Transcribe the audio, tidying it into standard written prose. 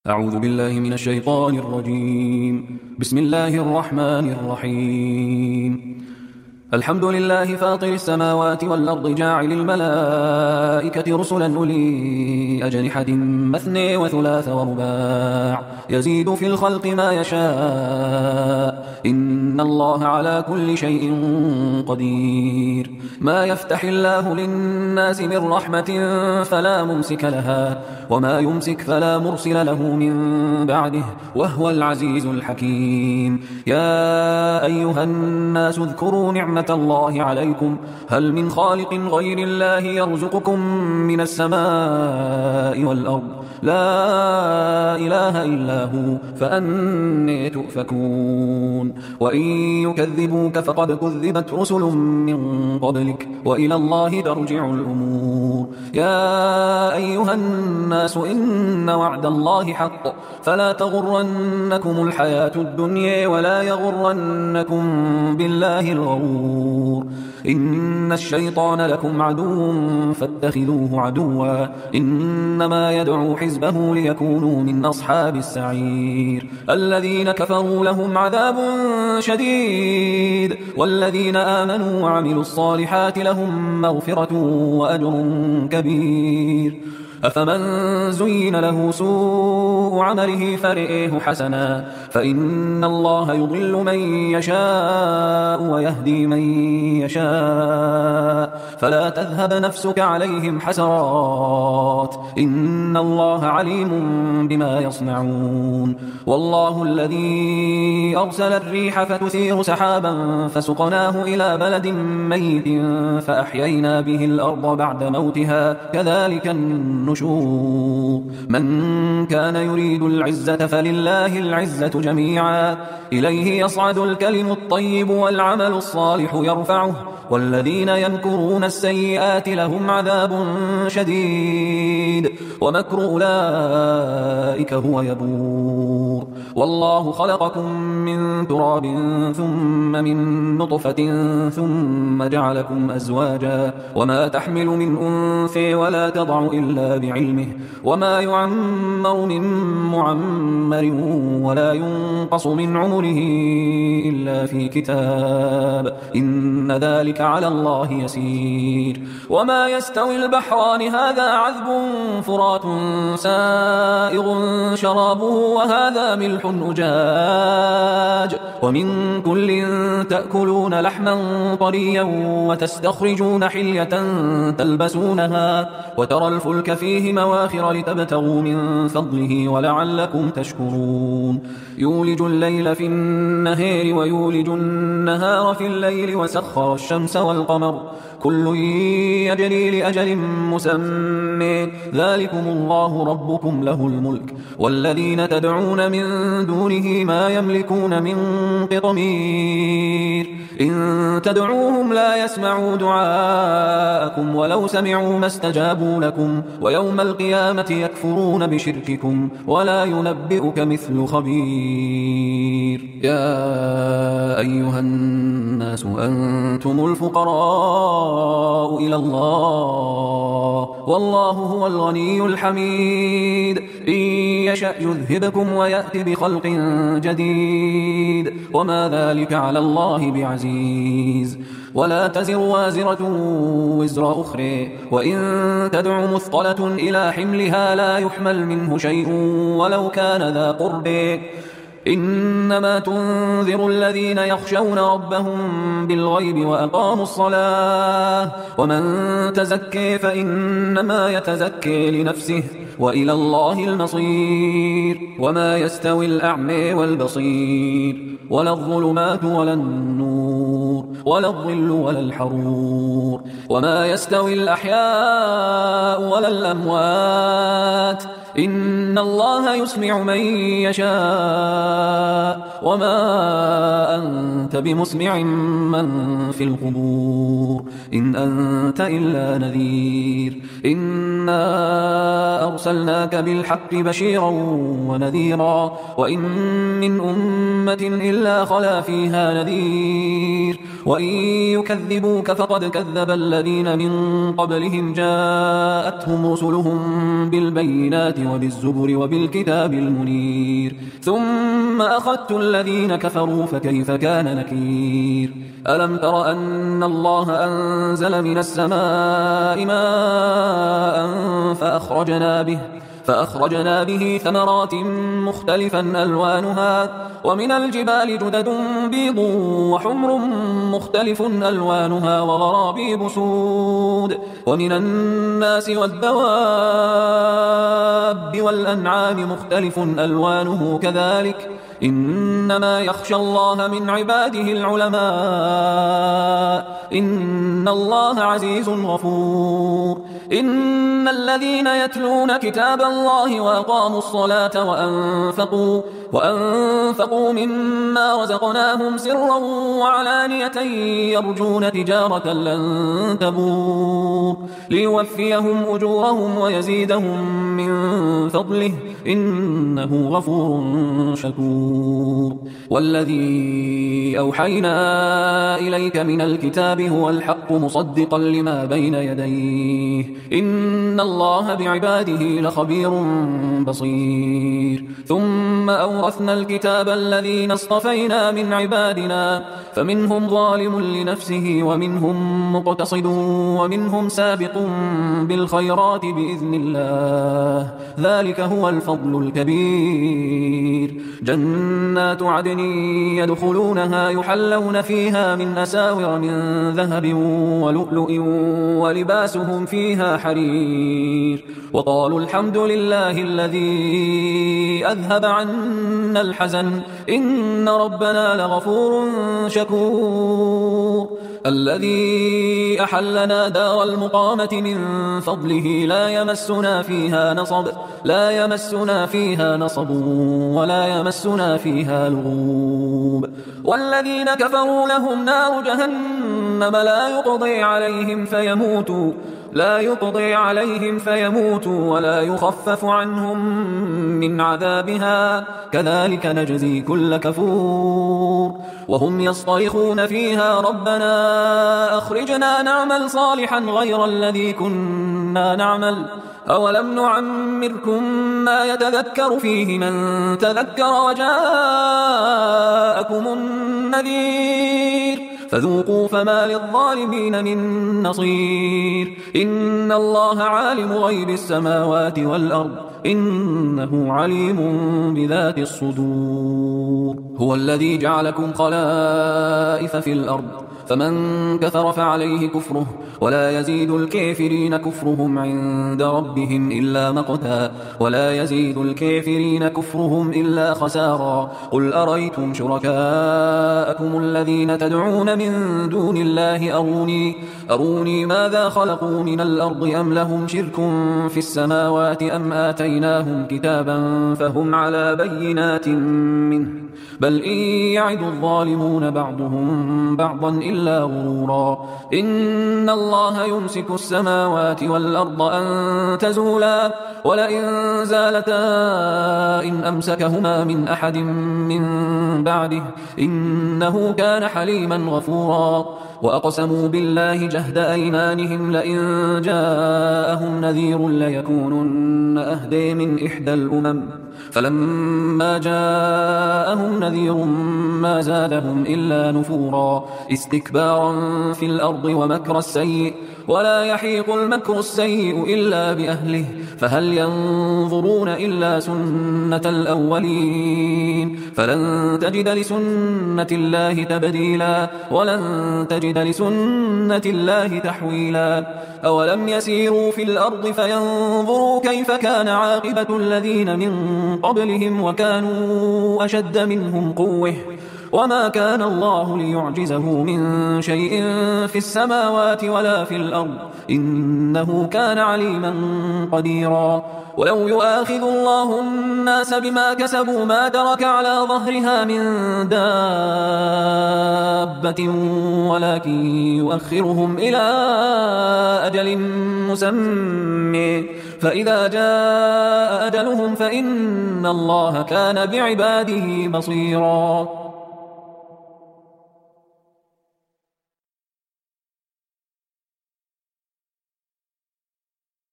أعوذ بالله من الشيطان الرجيم. بسم الله الرحمن الرحيم. الحمد لله فاطر السماوات والأرض جاعل الملائكة رسلا أولي أجنحة مثني وثلاث ورباع يزيد في الخلق ما يشاء إن الله على كل شيء قدير. ما يفتح الله للناس من رحمة فلا ممسك لها وما يمسك فلا مرسل له من بعده وهو العزيز الحكيم. يا أيها الناس اذكروا نعمة الله عليكم هل من خالق غير الله يرزقكم من السماء والأرض لا إله إلا هو فأني تؤفكون. وإن يكذبوك فقد كذبت رسل من قبلك وإلى الله ترجع الأمور. يا أيها الناس إن وعد الله حق فلا تغرنكم الحياة الدنيا ولا يغرنكم بالله الغرور. إن الشيطان لكم عدو فاتخذوه عدوا إنما يدعو حزبه ليكونوا من أصحاب السعير. الذين كفروا لهم عذاب شديد والذين آمنوا وعملوا الصالحات لهم مغفرة وأجر كبير. أفمن زين له سوء عمله فرئه حسنا فإن الله يضل من يشاء ويهدي من يشاء فلا تذهب نفسك عليهم حسرات إن الله عليم بما يصنعون. والله الذي أرسل الريح فتثير سحابا فسقناه إلى بلد ميت فأحيينا به الأرض بعد موتها كذلك النشور. من كان يريد العزة فلله العزة جميعا إليه يصعد الكلم الطيب والعمل الصالح يرفعه والذين يمكرون السيئات لهم عذاب شديد ومكر أولئك هو يبور. والله خلقكم من تراب ثم من نطفة ثم جعلكم أزواجا وما تحمل من أنثى ولا تضع إلا بعلمه وما يعمر من معمر ولا ينقص من عمره إلا في كتاب إن ذلك على الله يسير. وما يستوي البحران هذا عذب فرات سائغ شرابه وهذا ملح أجاج ومن كل تأكلون لحما طريا وتستخرجون حلية تلبسونها وترى الفلك فيه مواخر لتبتغوا من فضله ولعلكم تشكرون. يولج الليل في النهار ويولج النهار في الليل وسخر الشمس والقمر كل يجري لأجل مسمى ذلكم الله ربكم له الملك والذين تدعون من دونه ما يملكون من قطمير إن تدعوهم لا يسمعوا دعاءكم ولو سمعوا ما استجابوا لكم ويوم القيامة يكفرون بشرككم ولا ينبئك مثل خبير. يا أيها الناس أنتم الفقراء إلى الله والله هو الغني الحميد. إن يشأ يذهبكم ويأتي بخلق جديد وما ذلك على الله بعزيز. ولا تزر وازرة وزر أخرى وإن تدع مثقلة إلى حملها لا يحمل منه شيء ولو كان ذا قرب إنما تنذر الذين يخشون ربهم بالغيب وأقاموا الصلاة ومن تزكي فإنما يتزكي لنفسه وإلى الله المصير. وما يستوي الأعمى والبصير ولا الظلمات ولا النور ولا الظل ولا الحرور وما يستوي الأحياء ولا الأموات إن الله يسمع من يشاء وما أنت بمسمع من في القبور إن أنت إلا نذير. إنا أرسلناك بالحق بشيرا ونذيرا وإن من أمة إلا خلا فيها نذير وإن يكذبوك فقد كذب الذين من قبلهم جاءتهم رسلهم بالبينات وبالزبر وبالكتاب المنير ثم أخذت الذين كفروا فكيف كان نكير ألم تر أن الله أنزل من السماء ماء فأخرجنا به ثمرات مختلفا ألوانها ومن الجبال جدد بيض وحمر مختلف ألوانها وغرابيب سود ومن الناس والدواب والأنعام مختلف ألوانه كذلك إنما يخشى الله من عباده العلماء إن الله عزيز غفور إن الذين يتلون كتاب الله وأقاموا الصلاة وأنفقوا مما رزقناهم سرا وعلانية يرجون تجارة لن تبور ليوفيهم أجورهم ويزيدهم من فضله إنه غفور شكور والذي أوحينا إليك من الكتاب هو الحق مصدقا لما بين يديه إن الله بعباده لخبير بصير ثم أورثنا الكتاب الذين اصطفينا من عبادنا فمنهم ظالم لنفسه ومنهم مقتصد ومنهم سابق بالخيرات بإذن الله ذلك هو الفضل الكبير جنات عدن يدخلونها يحلون فيها من أساور من ذهب ولؤلؤ ولباسهم فيها حرير وقالوا الحمد لله الذي أذهب عنا الحزن إن ربنا لغفور شكور الذي أحلنا دار المقامة من فضله لا يمسنا فيها نصب ولا يمسنا فيها لغوب والذين كفروا لهم نار جهنم لا يقضي عليهم فيموتوا ولا يخفف عنهم من عذابها كذلك نجزي كل كفور وهم يصطرخون فيها ربنا أخرجنا نعمل صالحا غير الذي كنا نعمل أولم نعمركم ما يتذكر فيه من تذكر وجاءكم النذير فذوقوا فما للظالمين من نصير إن الله عالم غيب السماوات والأرض إنه عليم بذات الصدور هو الذي جعلكم خلائف في الأرض فمن كفر فعليه كفره ولا يزيد الكافرين كفرهم عند ربهم إلا مقتا ولا يزيد الكافرين كفرهم إلا خسارا قل أريتم شركاءكم الذين تدعون من دون الله أروني ماذا خلقوا من الأرض أم لهم شرك في السماوات أم آتيناهم كتابا فهم على بينات منه بل إن يعد الظالمون بعضهم بعضا إلا غرورا إن الله يمسك السماوات والأرض أن تزولا ولئن زالتا إن أمسكهما من أحد من بعده إنه كان حليما غفورا وأقسموا بالله جهد أيمانهم لئن جاءهم نذير ليكونن أهدي من إحدى الأمم فلما جاءهم نذير ما زادهم إلا نفورا استكبارا في الأرض ومكر السيء ولا يحيق المكر السيء إلا بأهله فهل ينظرون إلا سنة الأولين فلن تجد لسنة الله تبديلا ولن تجد لسنة الله تحويلا أولم يسيروا في الأرض فينظروا كيف كان عاقبة الذين من قبلهم وكانوا أشد منهم قوة وما كان الله ليعجزه من شيء في السماوات ولا في الأرض إنه كان عليما قديرا ولو يؤاخذ الله الناس بما كسبوا ما ترك على ظهرها من دابة ولكن يؤخرهم إلى أجل مسمى فإذا جاء أجلهم فإن الله كان بعباده بصيرا